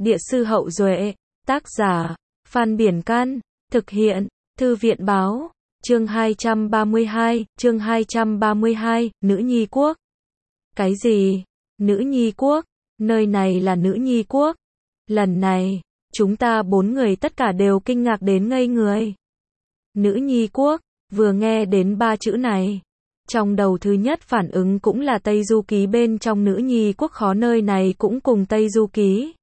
Địa sư Hậu Duệ, tác giả, Phan Biển Can, thực hiện, Thư viện Báo, chương 232, Nữ Nhi Quốc. Cái gì? Nữ Nhi Quốc? Nơi này là Nữ Nhi Quốc. Lần này, chúng ta 4 người tất cả đều kinh ngạc đến ngây người. Nữ Nhi Quốc, vừa nghe đến 3 chữ này. Trong đầu thứ nhất phản ứng cũng là Tây Du Ký bên trong Nữ Nhi Quốc, khó nơi này cũng cùng Tây Du Ký.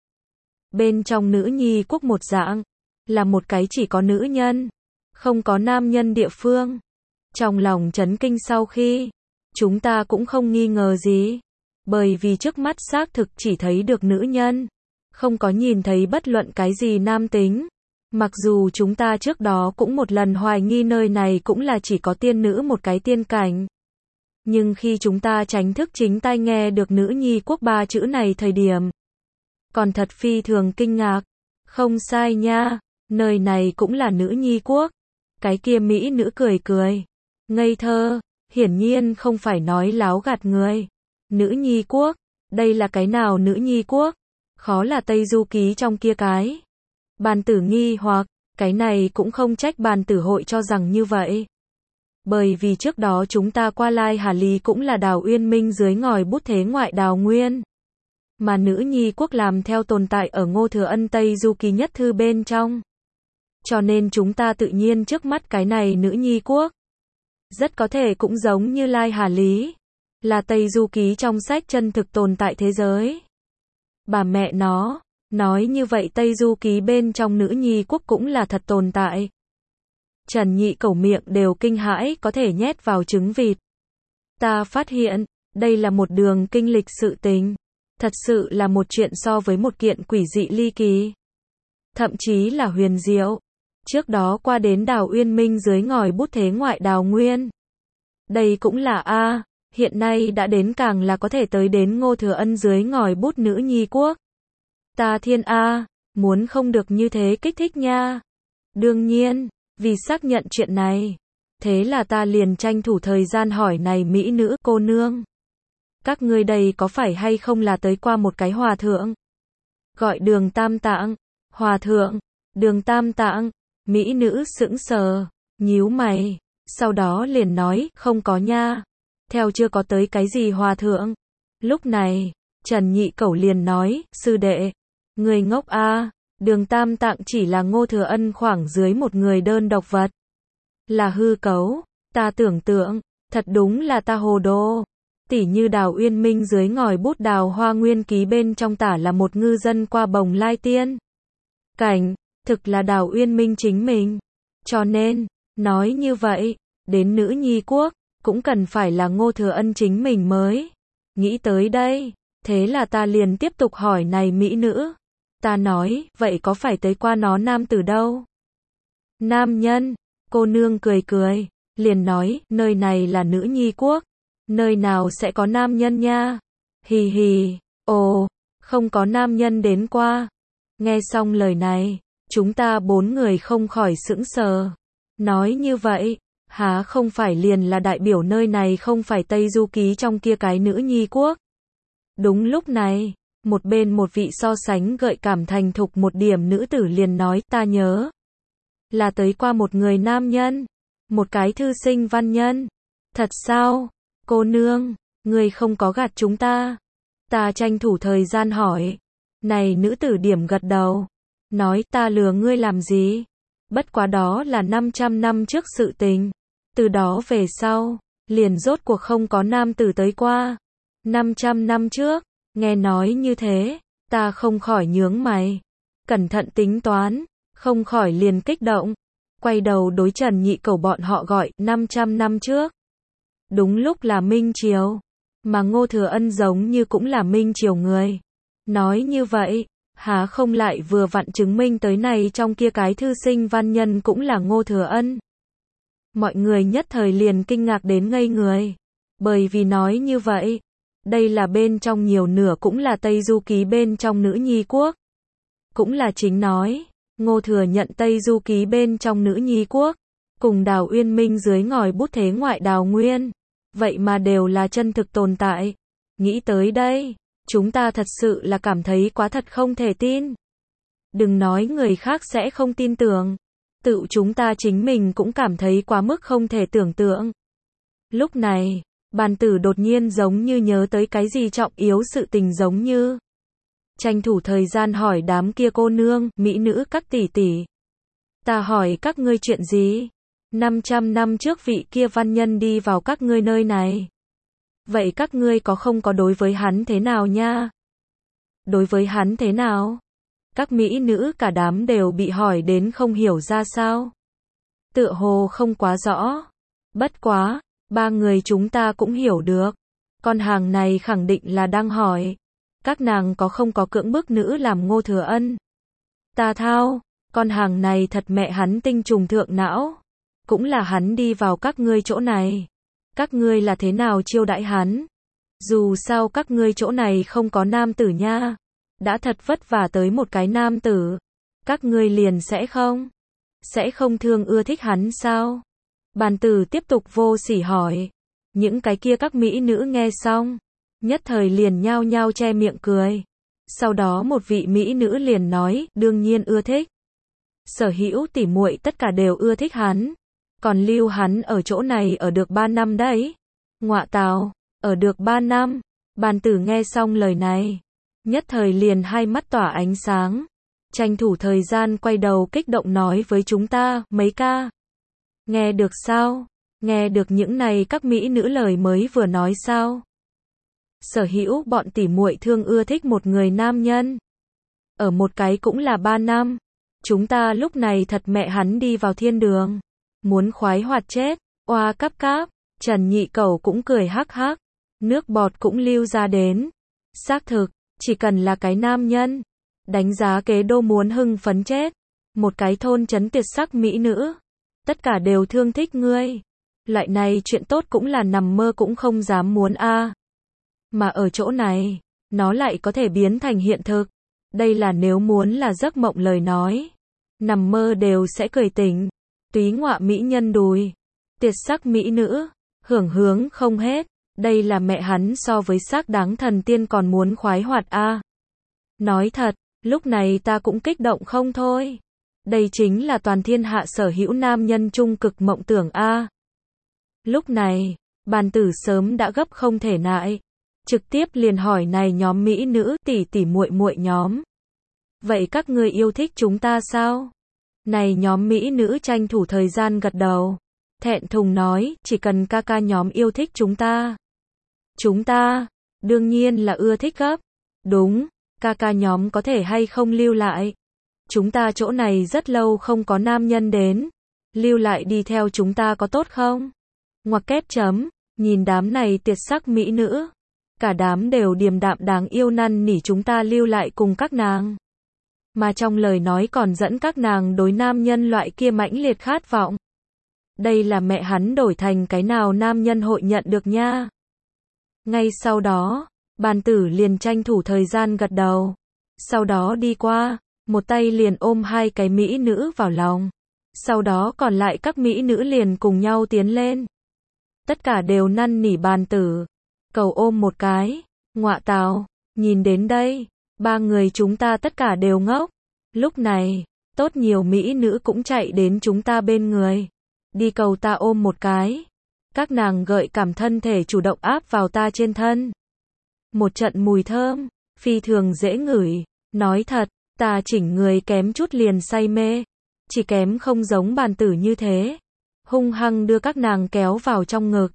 Bên trong Nữ Nhi Quốc một dạng, là một cái chỉ có nữ nhân, không có nam nhân địa phương. Trong lòng chấn kinh sau khi, chúng ta cũng không nghi ngờ gì, bởi vì trước mắt xác thực chỉ thấy được nữ nhân, không có nhìn thấy bất luận cái gì nam tính. Mặc dù chúng ta trước đó cũng một lần hoài nghi nơi này cũng là chỉ có tiên nữ một cái tiên cảnh. Nhưng khi chúng ta chính thức chính tai nghe được Nữ Nhi Quốc 3 chữ này thời điểm, còn thật phi thường kinh ngạc. Không sai nha, nơi này cũng là Nữ Nhi Quốc. Cái kia mỹ nữ cười cười, ngây thơ, hiển nhiên không phải nói láo gạt người. Nữ Nhi Quốc, đây là cái nào Nữ Nhi Quốc? Khó là Tây Du Ký trong kia cái. Bàn tử nghi hoặc, cái này cũng không trách bàn tử hội cho rằng như vậy. Bởi vì trước đó chúng ta qua Lai Hà Ly cũng là Đào Uyên Minh dưới ngòi bút thế ngoại Đào Nguyên. Mà Nữ Nhi Quốc làm theo tồn tại ở Ngô Thừa Ân Tây Du Ký nhất thư bên trong. Cho nên chúng ta tự nhiên trước mắt cái này Nữ Nhi Quốc. Rất có thể cũng giống như Lai Hà Lý, là Tây Du Ký trong sách chân thực tồn tại thế giới. Bà mẹ nó, nói như vậy Tây Du Ký bên trong Nữ Nhi Quốc cũng là thật tồn tại. Trần Nhị Cẩu miệng đều kinh hãi có thể nhét vào trứng vịt. Ta phát hiện, đây là một đường kinh lịch sự tình. Thật sự là một chuyện so với một kiện quỷ dị ly kỳ. Thậm chí là huyền diệu. Trước đó qua đến Đào Uyên Minh dưới ngòi bút thế ngoại Đào Nguyên. Đây cũng là hiện nay đã đến càng là có thể tới đến Ngô Thừa Ân dưới ngòi bút Nữ Nhi Quốc. Ta thiên muốn không được như thế kích thích nha. Đương nhiên, vì xác nhận chuyện này, thế là ta liền tranh thủ thời gian hỏi này mỹ nữ cô nương. Các ngươi đây có phải hay không là tới qua một cái hòa thượng? Gọi Đường Tam Tạng. Hòa thượng, Đường Tam Tạng. Mỹ nữ sững sờ, nhíu mày, sau đó liền nói, không có nha. Theo chưa có tới cái gì hòa thượng. Lúc này, Trần Nhị Cẩu liền nói, sư đệ, người ngốc Đường Tam Tạng chỉ là Ngô Thừa Ân khoảng dưới một người đơn độc vật. Là hư cấu, ta tưởng tượng, thật đúng là ta hồ đồ. Tỉ như Đào Uyên Minh dưới ngòi bút Đào Hoa Nguyên Ký bên trong tả là một ngư dân qua bồng lai tiên cảnh, thực là Đào Uyên Minh chính mình. Cho nên, nói như vậy, đến Nữ Nhi Quốc, cũng cần phải là Ngô Thừa Ân chính mình mới. Nghĩ tới đây, thế là ta liền tiếp tục hỏi này mỹ nữ. Ta nói, vậy có phải tới qua nó nam tử đâu? Nam nhân, cô nương cười cười, liền nói, nơi này là Nữ Nhi Quốc. Nơi nào sẽ có nam nhân nha? Hì hì, ồ, không có nam nhân đến qua. Nghe xong lời này, chúng ta 4 người không khỏi sững sờ. Nói như vậy, há không phải liền là đại biểu nơi này không phải Tây Du Ký trong kia cái Nữ Nhi Quốc. Đúng lúc này, một bên một vị so sánh gợi cảm thành thục một điểm nữ tử liền nói, ta nhớ là tới qua một người nam nhân, một cái thư sinh văn nhân. Thật sao? Cô nương, người không có gạt chúng ta. Ta tranh thủ thời gian hỏi. Này nữ tử điểm gật đầu, nói, ta lừa ngươi làm gì? Bất quá đó là 500 năm trước sự tình. Từ đó về sau, liền rốt cuộc không có nam tử tới qua. 500 năm trước, nghe nói như thế, ta không khỏi nhướng mày. Cẩn thận tính toán, không khỏi liền kích động. Quay đầu đối Trần Nhị Cẩu bọn họ gọi, 500 năm trước. Đúng lúc là Minh Triều. Mà Ngô Thừa Ân giống như cũng là Minh Triều người. Nói như vậy, há không lại vừa vặn chứng minh tới này trong kia cái thư sinh văn nhân cũng là Ngô Thừa Ân. Mọi người nhất thời liền kinh ngạc đến ngây người. Bởi vì nói như vậy, đây là bên trong nhiều nửa cũng là Tây Du Ký bên trong Nữ Nhi Quốc. Cũng là chính nói, Ngô Thừa nhận Tây Du Ký bên trong Nữ Nhi Quốc, cùng Đào Uyên Minh dưới ngòi bút thế ngoại Đào Nguyên. Vậy mà đều là chân thực tồn tại. Nghĩ tới đây, chúng ta thật sự là cảm thấy quá thật không thể tin. Đừng nói người khác sẽ không tin tưởng. Tự chúng ta chính mình cũng cảm thấy quá mức không thể tưởng tượng. Lúc này, bàn tử đột nhiên giống như nhớ tới cái gì trọng yếu sự tình giống như. Tranh thủ thời gian hỏi đám kia cô nương, mỹ nữ các tỷ tỷ. Ta hỏi các ngươi chuyện gì? 500 năm trước vị kia văn nhân đi vào các ngươi nơi này. Vậy các ngươi không có đối với hắn thế nào nha? Đối với hắn thế nào? Các mỹ nữ cả đám đều bị hỏi đến không hiểu ra sao. Tựa hồ không quá rõ. Bất quá, ba người chúng ta cũng hiểu được. Con hàng này khẳng định là đang hỏi. Các nàng không có cưỡng bức nữ làm Ngô Thừa Ân. Ta thao, con hàng này thật mẹ hắn tinh trùng thượng não. Cũng là hắn đi vào các ngươi chỗ này. Các ngươi là thế nào chiêu đãi hắn? Dù sao các ngươi chỗ này không có nam tử nha. Đã thật vất vả tới một cái nam tử. Các ngươi liền sẽ không thương ưa thích hắn sao? Bàn tử tiếp tục vô sỉ hỏi. Những cái kia các mỹ nữ nghe xong. Nhất thời liền nhao nhao che miệng cười. Sau đó một vị mỹ nữ liền nói, đương nhiên ưa thích. Sở hữu tỉ muội tất cả đều ưa thích hắn. Còn lưu hắn ở chỗ này ở được 3 năm đấy. Ngọa tào, ở được 3 năm. Bàn tử nghe xong lời này. Nhất thời liền hai mắt tỏa ánh sáng. Tranh thủ thời gian quay đầu kích động nói với chúng ta, mấy ca. Nghe được sao? Nghe được những này các mỹ nữ lời mới vừa nói sao? Sở hữu bọn tỉ muội thương ưa thích một người nam nhân. Ở một cái cũng là 3 năm. Chúng ta lúc này thật mẹ hắn đi vào thiên đường. Muốn khoái hoạt chết. Oa cáp cáp. Trần Nhị Cẩu cũng cười hắc hắc. Nước bọt cũng lưu ra đến. Xác thực, chỉ cần là cái nam nhân. Đánh giá kế đô muốn hưng phấn chết. Một cái thôn trấn tuyệt sắc mỹ nữ. Tất cả đều thương thích ngươi. Loại này chuyện tốt cũng là nằm mơ cũng không dám muốn a. Mà ở chỗ này, nó lại có thể biến thành hiện thực. Đây là nếu muốn là giấc mộng lời nói. Nằm mơ đều sẽ cười tỉnh. Túy ngọa mỹ nhân đùi. Tuyệt sắc mỹ nữ. Hưởng hướng không hết. Đây là mẹ hắn so với xác đáng thần tiên còn muốn khoái hoạt a. Nói thật, lúc này ta cũng kích động không thôi. Đây chính là toàn thiên hạ sở hữu nam nhân trung cực mộng tưởng a. Lúc này, bàn tử sớm đã gấp không thể nại. Trực tiếp liền hỏi này nhóm mỹ nữ tỷ tỷ muội muội nhóm. Vậy các ngươi yêu thích chúng ta sao? Này nhóm mỹ nữ tranh thủ thời gian gật đầu. Thẹn thùng nói, chỉ cần ca ca nhóm yêu thích chúng ta. Chúng ta, đương nhiên là ưa thích gấp. Đúng, ca ca nhóm có thể hay không lưu lại. Chúng ta chỗ này rất lâu không có nam nhân đến. Lưu lại đi theo chúng ta có tốt không? Ngoặc kép chấm, nhìn đám này tuyệt sắc mỹ nữ. Cả đám đều điềm đạm đáng yêu năn nỉ chúng ta lưu lại cùng các nàng. Mà trong lời nói còn dẫn các nàng đối nam nhân loại kia mãnh liệt khát vọng. Đây là mẹ hắn đổi thành cái nào nam nhân hội nhận được nha. Ngay sau đó, bàn tử liền tranh thủ thời gian gật đầu. Sau đó đi qua, một tay liền ôm hai cái mỹ nữ vào lòng. Sau đó còn lại các mỹ nữ liền cùng nhau tiến lên. Tất cả đều năn nỉ bàn tử. Cầu ôm một cái. Ngọa tào, nhìn đến đây, ba người chúng ta tất cả đều ngốc. Lúc này, tốt nhiều mỹ nữ cũng chạy đến chúng ta bên người. Đi cầu ta ôm một cái. Các nàng gợi cảm thân thể chủ động áp vào ta trên thân. Một trận mùi thơm, phi thường dễ ngửi. Nói thật, ta chỉnh người kém chút liền say mê. Chỉ kém không giống bàn tử như thế. Hung hăng đưa các nàng kéo vào trong ngực.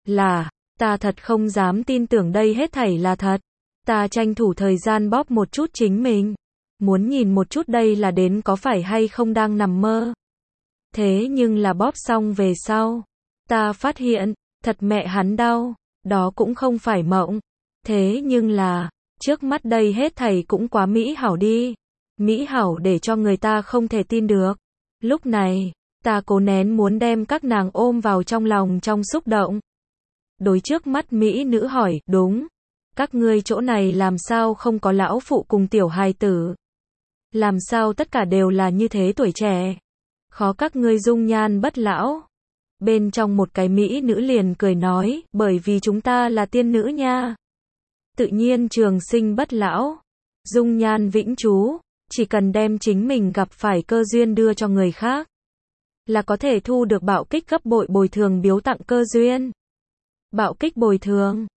Ta thật không dám tin tưởng đây hết thảy là thật. Ta tranh thủ thời gian bóp một chút chính mình. Muốn nhìn một chút đây là đến có phải hay không đang nằm mơ. Thế nhưng là bóp xong về sau. Ta phát hiện, thật mẹ hắn đau. Đó cũng không phải mộng. Thế nhưng là, trước mắt đây hết thảy cũng quá mỹ hảo đi. Mỹ hảo để cho người ta không thể tin được. Lúc này, ta cố nén muốn đem các nàng ôm vào trong lòng trong xúc động. Đối trước mắt mỹ nữ hỏi, đúng. Các ngươi chỗ này làm sao không có lão phụ cùng tiểu hài tử? Làm sao tất cả đều là như thế tuổi trẻ? Khó các ngươi dung nhan bất lão. Bên trong một cái mỹ nữ liền cười nói, bởi vì chúng ta là tiên nữ nha. Tự nhiên trường sinh bất lão. Dung nhan vĩnh trú. Chỉ cần đem chính mình gặp phải cơ duyên đưa cho người khác, là có thể thu được bạo kích gấp bội bồi thường biếu tặng cơ duyên. Bạo kích bồi thường.